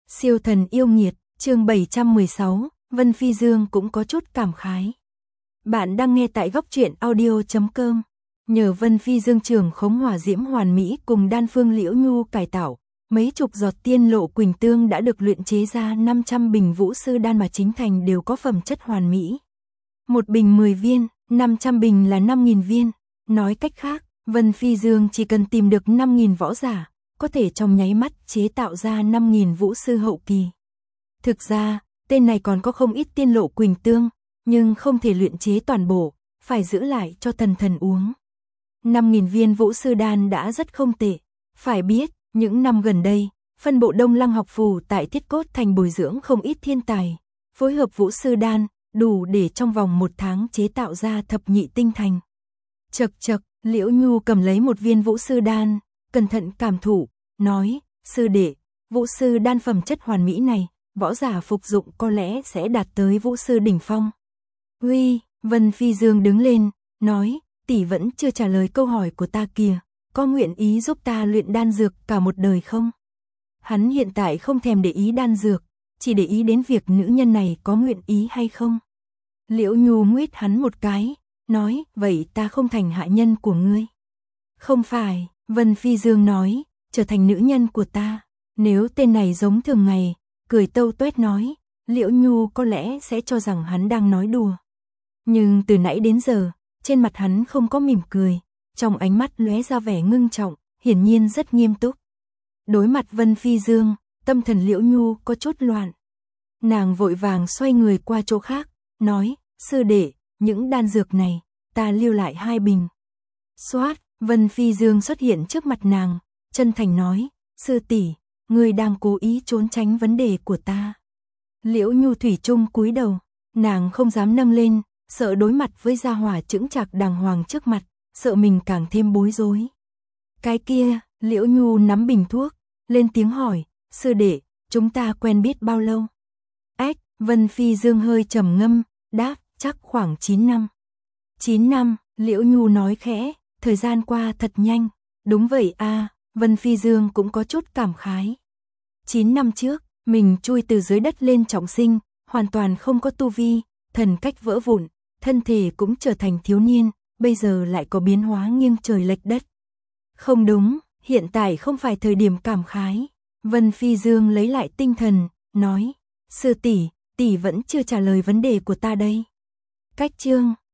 Siêu thần yêu nghiệt, chương 716, Vân Phi Dương cũng có chút cảm khái. Bạn đang nghe tại góc truyện audio.com. Nhờ Vân Phi Dương trường khống hỏa diễm hoàn mỹ cùng đan phương liễu nhu cải tạo, mấy chục giọt tiên lộ quỳnh tương đã được luyện chế ra 500 bình vũ sư đan mà chính thành đều có phẩm chất hoàn mỹ. Một bình 10 viên, 500 bình là 5.000 viên. Nói cách khác, Vân Phi Dương chỉ cần tìm được 5.000 võ giả, có thể trong nháy mắt chế tạo ra 5.000 vũ sư hậu kỳ. Thực ra, tên này còn có không ít tiên lộ quỳnh tương, nhưng không thể luyện chế toàn bộ, phải giữ lại cho thần uống. 5.000 viên vũ sư đan đã rất không tệ. Phải biết, những năm gần đây, phân bộ Đông Lăng học phủ tại Thiết Cốt Thành bồi dưỡng không ít thiên tài, phối hợp vũ sư đan, đủ để trong vòng 1 tháng chế tạo ra thập nhị tinh thành. Chậc chậc, Liễu Nhu cầm lấy một viên vũ sư đan, cẩn thận cảm thụ, nói, sư đệ, vũ sư đan phẩm chất hoàn mỹ này, võ giả phục dụng có lẽ sẽ đạt tới vũ sư đỉnh phong. Uy, Vân Phi Dương đứng lên, nói, tỷ vẫn chưa trả lời câu hỏi của ta kìa, có nguyện ý giúp ta luyện đan dược cả một đời không? Hắn hiện tại không thèm để ý đan dược, chỉ để ý đến việc nữ nhân này có nguyện ý hay không. Liễu Nhu nguyết hắn một cái, nói, vậy ta không thành hạ nhân của ngươi. Không phải, Vân Phi Dương nói, trở thành nữ nhân của ta. Nếu tên này giống thường ngày, cười tâu tuét nói, Liễu Nhu có lẽ sẽ cho rằng hắn đang nói đùa. Nhưng từ nãy đến giờ, trên mặt hắn không có mỉm cười, trong ánh mắt lóe ra vẻ ngưng trọng, hiển nhiên rất nghiêm túc. Đối mặt Vân Phi Dương, tâm thần Liễu Nhu có chút loạn. Nàng vội vàng xoay người qua chỗ khác, nói, sư đệ, những đan dược này, ta lưu lại 2 bình. Xoát, Vân Phi Dương xuất hiện trước mặt nàng, chân thành nói, sư tỷ, ngươi đang cố ý trốn tránh vấn đề của ta. Liễu Nhu thủy chung cúi đầu, nàng không dám nâng lên, sợ đối mặt với gia hỏa chững chạc đàng hoàng trước mặt, sợ mình càng thêm bối rối. Cái kia, Liễu Nhu nắm bình thuốc, lên tiếng hỏi, sư đệ, chúng ta quen biết bao lâu? Ách, Vân Phi Dương hơi trầm ngâm, đáp, chắc khoảng 9 năm. 9 năm, Liễu Nhu nói khẽ, thời gian qua thật nhanh. Đúng vậy a, Vân Phi Dương cũng có chút cảm khái. 9 năm trước, mình chui từ dưới đất lên trọng sinh, hoàn toàn không có tu vi, thần cách vỡ vụn, thân thể cũng trở thành thiếu niên, bây giờ lại có biến hóa nghiêng trời lệch đất. Không đúng, hiện tại không phải thời điểm cảm khái. Vân Phi Dương lấy lại tinh thần, nói, sư tỷ, tỷ vẫn chưa trả lời vấn đề của ta đây. Cách chương